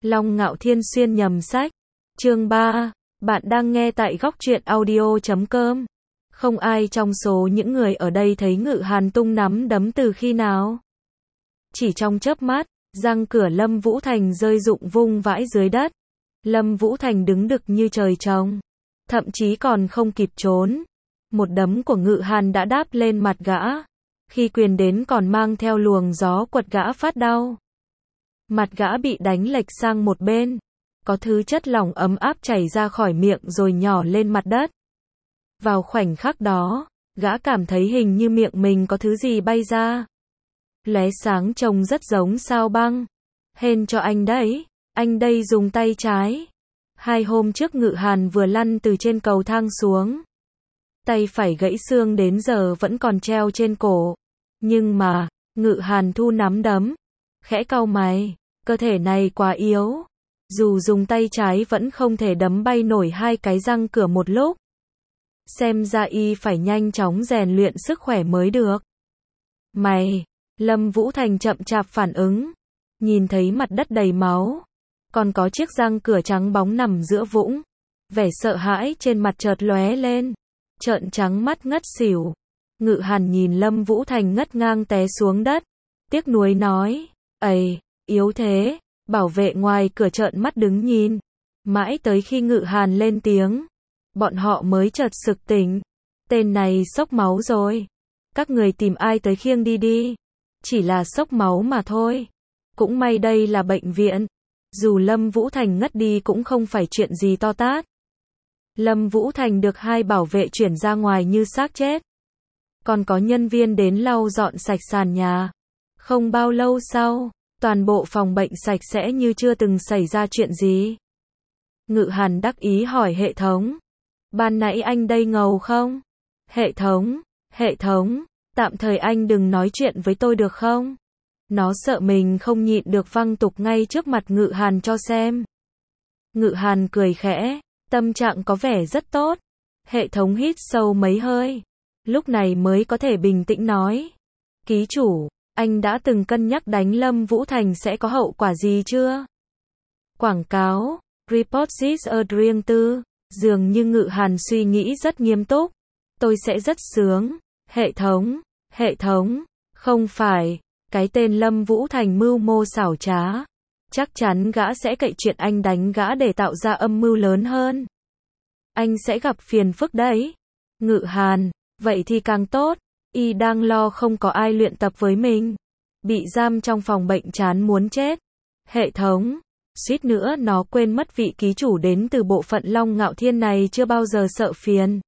Long Ngạo Thiên xuyên nhầm sách. Chương 3. Bạn đang nghe tại góc truyện audio.com. Không ai trong số những người ở đây thấy Ngự Hàn tung nắm đấm từ khi nào. Chỉ trong chớp mắt, răng cửa Lâm Vũ Thành rơi rụng vung vãi dưới đất. Lâm Vũ Thành đứng đực như trời trồng. Thậm chí còn không kịp trốn. Một đấm của Ngự Hàn đã đáp lên mặt gã. Khi quyền đến còn mang theo luồng gió quật gã phát đau. Mặt gã bị đánh lệch sang một bên. Có thứ chất lỏng ấm áp chảy ra khỏi miệng rồi nhỏ lên mặt đất. Vào khoảnh khắc đó, gã cảm thấy hình như miệng mình có thứ gì bay ra. Lóe sáng trông rất giống sao băng. Hên cho anh đấy, anh đây dùng tay trái. 2 hôm trước Ngự Hàn vừa lăn từ trên cầu thang xuống. Tay phải gãy xương đến giờ vẫn còn treo trên cổ. Nhưng mà, Ngự Hàn thu nắm đấm. Khẽ cau mày, cơ thể này quá yếu. Dù dùng tay trái vẫn không thể đấm bay nổi 2 cái răng cửa một lúc. Xem ra y phải nhanh chóng rèn luyện sức khỏe mới được. Mày, Lâm Vũ Thành chậm chạp phản ứng. Nhìn thấy mặt đất đầy máu. Còn có chiếc răng cửa trắng bóng nằm giữa vũng. Vẻ sợ hãi trên mặt chợt lóe lên. Trợn trắng mắt ngất xỉu. Ngự Hàn nhìn Lâm Vũ Thành ngất ngang té xuống đất. Tiếc nuối nói, ầy, yếu thế. Bảo vệ ngoài cửa trợn mắt đứng nhìn. Mãi tới khi Ngự Hàn lên tiếng. Bọn họ mới chợt sực tỉnh. Tên này xốc máu rồi. Các người tìm ai tới khiêng đi. Chỉ là xốc máu mà thôi. Cũng may đây là bệnh viện. Dù Lâm Vũ Thành ngất đi cũng không phải chuyện gì to tát. Lâm Vũ Thành được 2 bảo vệ chuyển ra ngoài như xác chết. Còn có nhân viên đến lau dọn sạch sàn nhà. Không bao lâu sau, toàn bộ phòng bệnh sạch sẽ như chưa từng xảy ra chuyện gì. Ngự Hàn đắc ý hỏi hệ thống. Ban nãy anh đây ngầu không? Hệ thống, tạm thời anh đừng nói chuyện với tôi được không? Nó sợ mình không nhịn được văng tục ngay trước mặt Ngự Hàn cho xem. Ngự Hàn cười khẽ, tâm trạng có vẻ rất tốt. Hệ thống hít sâu mấy hơi. Lúc này mới có thể bình tĩnh nói. Ký chủ, anh đã từng cân nhắc đánh Lâm Vũ Thành sẽ có hậu quả gì chưa? Quảng cáo, Report this riêng tư. Dường như Ngự Hàn suy nghĩ rất nghiêm túc. Tôi sẽ rất sướng. Hệ thống, không phải. Cái tên Lâm Vũ Thành mưu mô xảo trá. Chắc chắn gã sẽ cậy chuyện anh đánh gã để tạo ra âm mưu lớn hơn. Anh sẽ gặp phiền phức đấy. Ngự Hàn, vậy thì càng tốt. Y đang lo không có ai luyện tập với mình. Bị giam trong phòng bệnh chán muốn chết. Hệ thống, suýt nữa nó quên mất vị ký chủ đến từ bộ phận Long Ngạo Thiên này chưa bao giờ sợ phiền.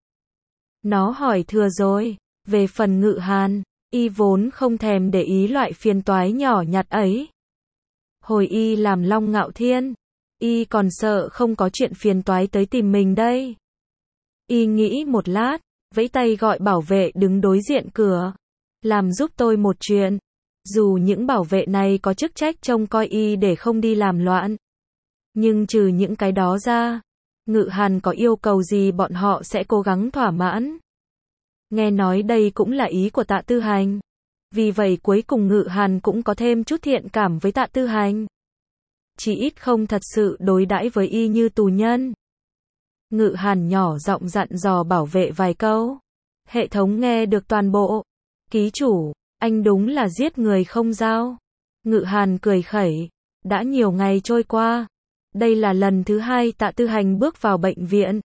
Nó hỏi thừa rồi. Về phần Ngự Hàn, y vốn không thèm để ý loại phiền toái nhỏ nhặt ấy. Hồi y làm Long Ngạo Thiên, y còn sợ không có chuyện phiền toái tới tìm mình đây. Y nghĩ một lát, vẫy tay gọi bảo vệ đứng đối diện cửa. Làm giúp tôi một chuyện. Dù những bảo vệ này có chức trách trông coi y để không đi làm loạn. Nhưng trừ những cái đó ra, Ngự Hàn có yêu cầu gì bọn họ sẽ cố gắng thỏa mãn. Nghe nói đây cũng là ý của Tạ Tư Hành. Vì vậy cuối cùng Ngự Hàn cũng có thêm chút thiện cảm với Tạ Tư Hành. Chỉ ít không thật sự đối đãi với y như tù nhân. Ngự Hàn nhỏ giọng dặn dò bảo vệ vài câu. Hệ thống nghe được toàn bộ. Ký chủ, anh đúng là giết người không dao. Ngự Hàn cười khẩy. Đã nhiều ngày trôi qua. Đây là lần thứ 2 Tạ Tư Hành bước vào bệnh viện.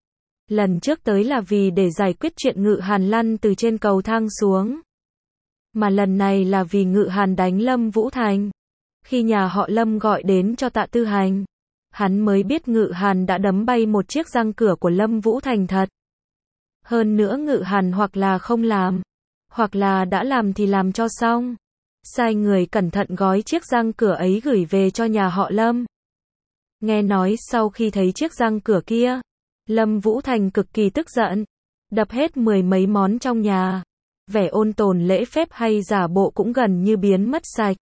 Lần trước tới là vì để giải quyết chuyện Ngự Hàn lăn từ trên cầu thang xuống. Mà lần này là vì Ngự Hàn đánh Lâm Vũ Thành. Khi nhà họ Lâm gọi đến cho Tạ Tư Hành, hắn mới biết Ngự Hàn đã đấm bay một chiếc răng cửa của Lâm Vũ Thành thật. Hơn nữa Ngự Hàn hoặc là không làm, hoặc là đã làm thì làm cho xong. Sai người cẩn thận gói chiếc răng cửa ấy gửi về cho nhà họ Lâm. Nghe nói sau khi thấy chiếc răng cửa kia, Lâm Vũ Thành cực kỳ tức giận, đập hết 10 mấy món trong nhà. Vẻ ôn tồn lễ phép hay giả bộ cũng gần như biến mất sạch.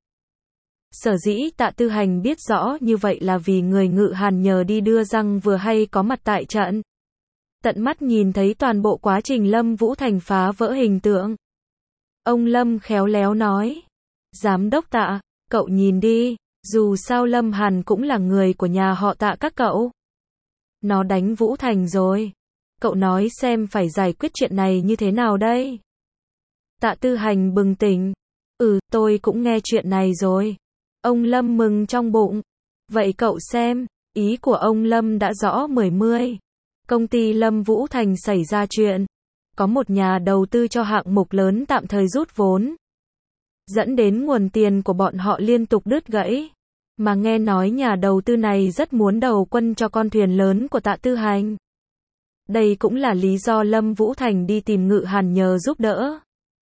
Sở dĩ Tạ Tư Hành biết rõ như vậy là vì người Ngự Hàn nhờ đi đưa răng vừa hay có mặt tại trận. Tận mắt nhìn thấy toàn bộ quá trình Lâm Vũ Thành phá vỡ hình tượng. Ông Lâm khéo léo nói. Giám đốc Tạ, cậu nhìn đi, Dù sao Lâm Hàn cũng là người của nhà họ Tạ các cậu. Nó đánh Vũ Thành rồi. Cậu nói xem phải giải quyết chuyện này như thế nào đây? Tạ Tư Hành bừng tỉnh. Tôi cũng nghe chuyện này rồi. Ông Lâm mừng trong bụng. Vậy cậu xem, ý của ông Lâm đã rõ mười. Công ty Lâm Vũ Thành xảy ra chuyện. Có một nhà đầu tư cho hạng mục lớn tạm thời rút vốn. Dẫn đến nguồn tiền của bọn họ liên tục đứt gãy. Mà nghe nói nhà đầu tư này rất muốn đầu quân cho con thuyền lớn của Tạ Tư Hành. Đây cũng là lý do Lâm Vũ Thành đi tìm Ngự Hàn nhờ giúp đỡ.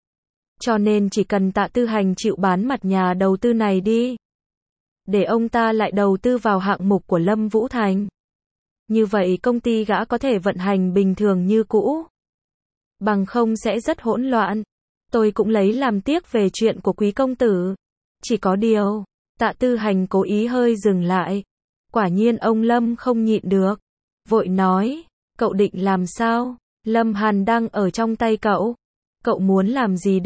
Cho nên chỉ cần Tạ Tư Hành chịu bán mặt nhà đầu tư này đi. Để ông ta lại đầu tư vào hạng mục của Lâm Vũ Thành. Như vậy công ty gã có thể vận hành bình thường như cũ. Bằng không sẽ rất hỗn loạn. Tôi cũng lấy làm tiếc về chuyện của quý công tử. Chỉ có điều, Tạ Tư Hành cố ý hơi dừng lại. Quả nhiên ông Lâm không nhịn được. Vội nói, cậu định làm sao? Lâm Hàn đang ở trong tay cậu. Cậu muốn làm gì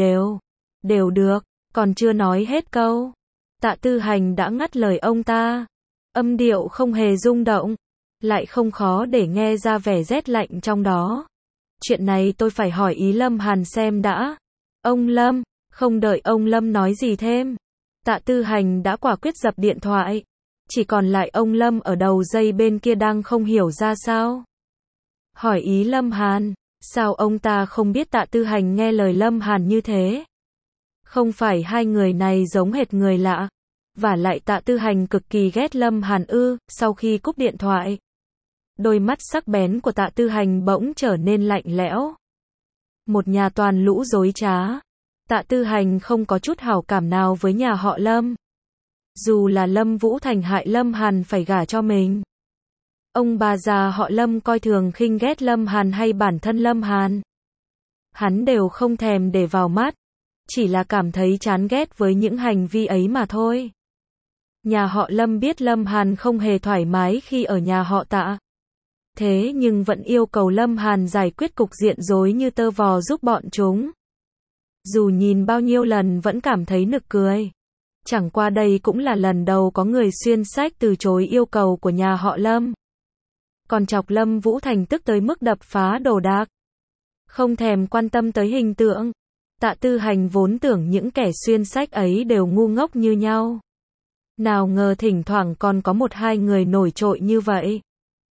đều được, còn chưa nói hết câu. Tạ Tư Hành đã ngắt lời ông ta. Âm điệu không hề rung động, lại không khó để nghe ra vẻ rét lạnh trong đó. Chuyện này tôi phải hỏi ý Lâm Hàn xem đã. Ông Lâm, không đợi ông Lâm nói gì thêm. Tạ Tư Hành đã quả quyết dập điện thoại. Chỉ còn lại ông Lâm ở đầu dây bên kia đang không hiểu ra sao. Hỏi ý Lâm Hàn, sao ông ta không biết Tạ Tư Hành nghe lời Lâm Hàn như thế? Không phải hai người này giống hệt người lạ. Và lại Tạ Tư Hành cực kỳ ghét Lâm Hàn ư? Sau khi cúp điện thoại, đôi mắt sắc bén của Tạ Tư Hành bỗng trở nên lạnh lẽo. Một nhà toàn lũ dối trá. Tạ Tư Hành không có chút hảo cảm nào với nhà họ Lâm. Dù là Lâm Vũ Thành hại Lâm Hàn phải gả cho mình. Ông bà già họ Lâm coi thường khinh ghét Lâm Hàn hay bản thân Lâm Hàn. Hắn đều không thèm để vào mắt. Chỉ là cảm thấy chán ghét với những hành vi ấy mà thôi. Nhà họ Lâm biết Lâm Hàn không hề thoải mái khi ở nhà họ Tạ. Thế nhưng vẫn yêu cầu Lâm Hàn giải quyết cục diện rối như tơ vò giúp bọn chúng. Dù nhìn bao nhiêu lần vẫn cảm thấy nực cười. Chẳng qua đây cũng là lần đầu có người xuyên sách từ chối yêu cầu của nhà họ Lâm. Còn chọc Lâm Vũ Thành tức tới mức đập phá đồ đạc. Không thèm quan tâm tới hình tượng. Tạ Tư Hành vốn tưởng những kẻ xuyên sách ấy đều ngu ngốc như nhau. Nào ngờ thỉnh thoảng còn có một hai người nổi trội như vậy.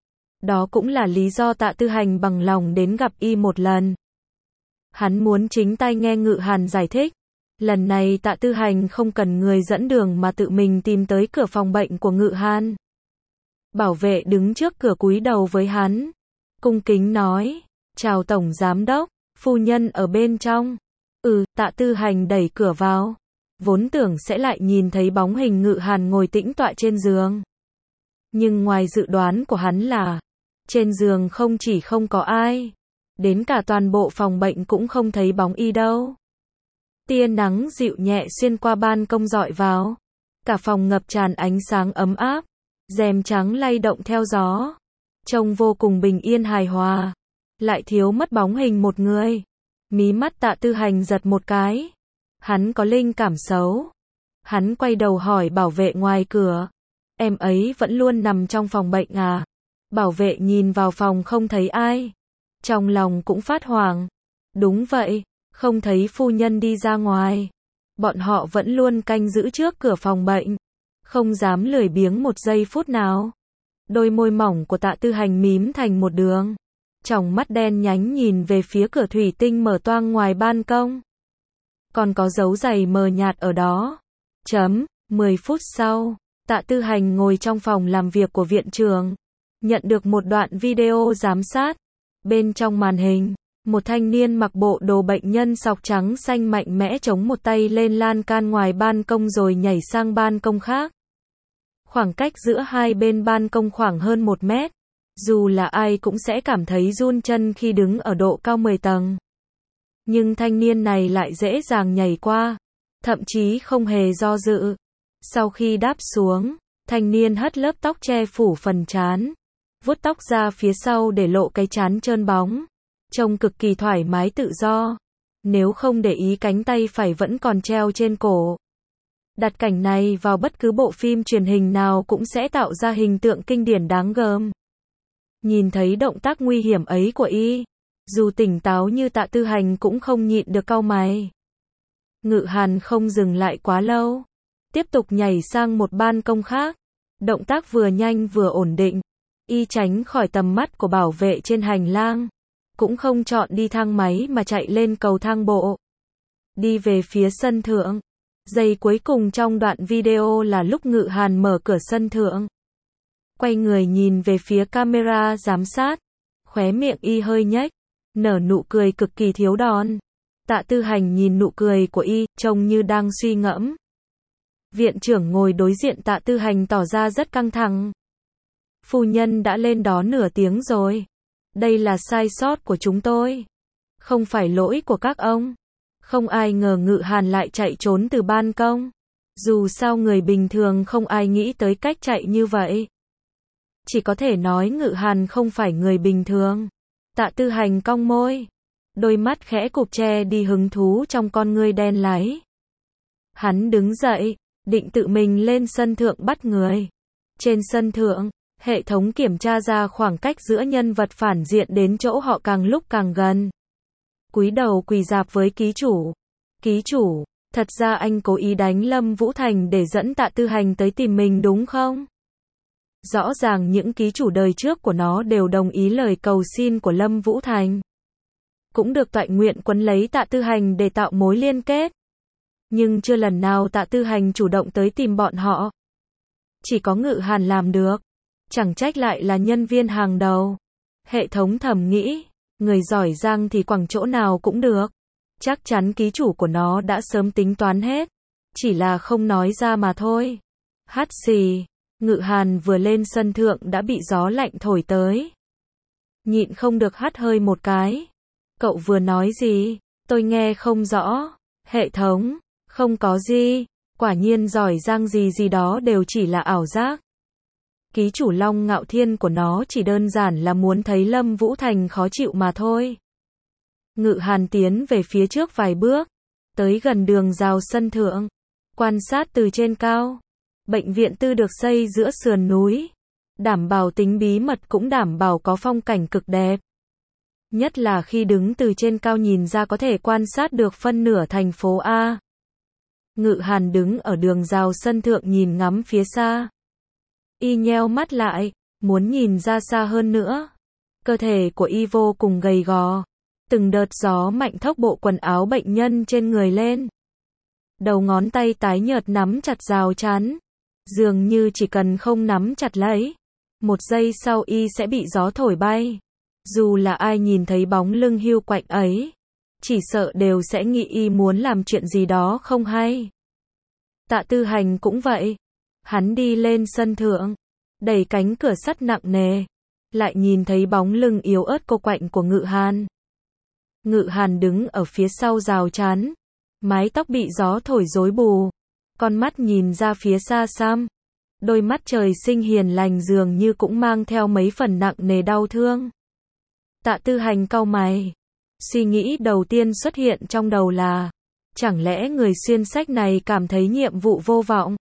Đó cũng là lý do Tạ Tư Hành bằng lòng đến gặp y một lần. Hắn muốn chính tay nghe Ngự Hàn giải thích. Lần này Tạ Tư Hành không cần người dẫn đường mà tự mình tìm tới cửa phòng bệnh của Ngự Hàn. Bảo vệ đứng trước cửa cúi đầu với hắn. Cung kính nói, chào Tổng Giám Đốc, phu nhân ở bên trong. Tạ Tư Hành đẩy cửa vào. Vốn tưởng sẽ lại nhìn thấy bóng hình Ngự Hàn ngồi tĩnh tọa trên giường. Nhưng ngoài dự đoán của hắn là, trên giường không chỉ không có ai, đến cả toàn bộ phòng bệnh cũng không thấy bóng y đâu. Tia nắng dịu nhẹ xuyên qua ban công rọi vào. Cả phòng ngập tràn ánh sáng ấm áp. Rèm trắng lay động theo gió. Trông vô cùng bình yên hài hòa. Lại thiếu mất bóng hình một người. Mí mắt Tạ Tư Hành giật một cái. Hắn có linh cảm xấu. Hắn quay đầu hỏi bảo vệ ngoài cửa. Em ấy vẫn luôn nằm trong phòng bệnh à? Bảo vệ nhìn vào phòng không thấy ai. Trong lòng cũng phát hoảng. Đúng vậy, không thấy phu nhân đi ra ngoài. Bọn họ vẫn luôn canh giữ trước cửa phòng bệnh. Không dám lười biếng một giây phút nào. Đôi môi mỏng của Tạ Tư Hành mím thành một đường. Tròng mắt đen nhánh nhìn về phía cửa thủy tinh mở toang ngoài ban công. Còn có dấu giày mờ nhạt ở đó. 10 phút sau, Tạ Tư Hành ngồi trong phòng làm việc của viện trưởng. Nhận được một đoạn video giám sát. Bên trong màn hình, một thanh niên mặc bộ đồ bệnh nhân sọc trắng xanh mạnh mẽ chống một tay lên lan can ngoài ban công rồi nhảy sang ban công khác. Khoảng cách giữa hai bên ban công khoảng hơn 1 mét. Dù là ai cũng sẽ cảm thấy run chân khi đứng ở độ cao 10 tầng. Nhưng thanh niên này lại dễ dàng nhảy qua. Thậm chí không hề do dự. Sau khi đáp xuống, thanh niên hất lớp tóc che phủ phần trán. Vuốt tóc ra phía sau để lộ cái trán trơn bóng. Trông cực kỳ thoải mái tự do. Nếu không để ý cánh tay phải vẫn còn treo trên cổ. Đặt cảnh này vào bất cứ bộ phim truyền hình nào cũng sẽ tạo ra hình tượng kinh điển đáng gờm. Nhìn thấy động tác nguy hiểm ấy của y, dù tỉnh táo như Tạ Tư Hành cũng không nhịn được cau mày. Ngự Hàn không dừng lại quá lâu, tiếp tục nhảy sang một ban công khác. Động tác vừa nhanh vừa ổn định, y tránh khỏi tầm mắt của bảo vệ trên hành lang, cũng không chọn đi thang máy mà chạy lên cầu thang bộ. Đi về phía sân thượng. Giây cuối cùng trong đoạn video là lúc Ngự Hàn mở cửa sân thượng. Quay người nhìn về phía camera giám sát, khóe miệng y hơi nhếch, nở nụ cười cực kỳ thiếu đòn. Tạ Tư Hành nhìn nụ cười của y, trông như đang suy ngẫm. Viện trưởng ngồi đối diện Tạ Tư Hành tỏ ra rất căng thẳng. Phu nhân đã lên đó nửa tiếng rồi. Đây là sai sót của chúng tôi, không phải lỗi của các ông. Không ai ngờ Ngự Hàn lại chạy trốn từ ban công. Dù sao người bình thường không ai nghĩ tới cách chạy như vậy. Chỉ có thể nói Ngự Hàn không phải người bình thường. Tạ Tư Hành cong môi, đôi mắt khẽ cụp che đi hứng thú trong con ngươi đen láy. Hắn đứng dậy, định tự mình lên sân thượng bắt người. Trên sân thượng, hệ thống kiểm tra ra khoảng cách giữa nhân vật phản diện đến chỗ họ càng lúc càng gần. Cúi đầu quỳ rạp với ký chủ. Ký chủ, thật ra anh cố ý đánh Lâm Vũ Thành để dẫn Tạ Tư Hành tới tìm mình đúng không? Rõ ràng những ký chủ đời trước của nó đều đồng ý lời cầu xin của Lâm Vũ Thành. Cũng được toại nguyện quấn lấy Tạ Tư Hành để tạo mối liên kết. Nhưng chưa lần nào Tạ Tư Hành chủ động tới tìm bọn họ. Chỉ có Ngự Hàn làm được. Chẳng trách lại là nhân viên hàng đầu. Hệ thống thầm nghĩ, người giỏi giang thì quẳng chỗ nào cũng được. Chắc chắn ký chủ của nó đã sớm tính toán hết. Chỉ là không nói ra mà thôi. Hắt xì. Ngự Hàn vừa lên sân thượng đã bị gió lạnh thổi tới. Nhịn không được hắt hơi một cái. Cậu vừa nói gì? Tôi nghe không rõ. Hệ thống, không có gì. Quả nhiên giỏi giang gì gì đó đều chỉ là ảo giác. Ký chủ Long Ngạo Thiên của nó chỉ đơn giản là muốn thấy Lâm Vũ Thành khó chịu mà thôi. Ngự Hàn tiến về phía trước vài bước, tới gần đường rào sân thượng, quan sát từ trên cao. Bệnh viện tư được xây giữa sườn núi, đảm bảo tính bí mật cũng đảm bảo có phong cảnh cực đẹp. Nhất là khi đứng từ trên cao nhìn ra có thể quan sát được phân nửa thành phố A. Ngự Hàn đứng ở đường rào sân thượng nhìn ngắm phía xa. Y nheo mắt lại, muốn nhìn ra xa hơn nữa. Cơ thể của y vô cùng gầy gò. Từng đợt gió mạnh thốc bộ quần áo bệnh nhân trên người lên. Đầu ngón tay tái nhợt nắm chặt rào chắn. Dường như chỉ cần không nắm chặt lấy, một giây sau y sẽ bị gió thổi bay. Dù là ai nhìn thấy bóng lưng hiu quạnh ấy, chỉ sợ đều sẽ nghĩ y muốn làm chuyện gì đó không hay. Tạ Tư Hành cũng vậy. Hắn đi lên sân thượng, đẩy cánh cửa sắt nặng nề, lại nhìn thấy bóng lưng yếu ớt cô quạnh của Ngự Hàn. Ngự Hàn đứng ở phía sau rào chắn, mái tóc bị gió thổi rối bù, con mắt nhìn ra phía xa xăm, đôi mắt trời sinh hiền lành dường như cũng mang theo mấy phần nặng nề đau thương. Tạ Tư Hành cau mày, suy nghĩ đầu tiên xuất hiện trong đầu là, chẳng lẽ người xuyên sách này cảm thấy nhiệm vụ vô vọng,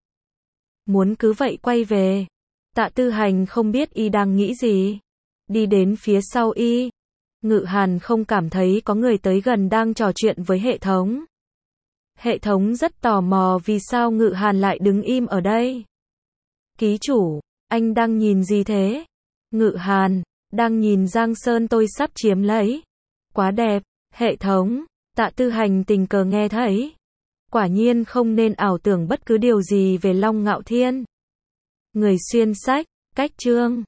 muốn cứ vậy quay về. Tạ Tư Hành không biết y đang nghĩ gì, đi đến phía sau y. Ngự Hàn không cảm thấy có người tới gần đang trò chuyện với hệ thống. Hệ thống rất tò mò vì sao Ngự Hàn lại đứng im ở đây. Ký chủ, anh đang nhìn gì thế? Ngự Hàn, đang nhìn Giang Sơn tôi sắp chiếm lấy. Quá đẹp. Hệ thống, Tạ Tư Hành tình cờ nghe thấy. Quả nhiên không nên ảo tưởng bất cứ điều gì về Long Ngạo Thiên. Người xuyên sách, cách chương.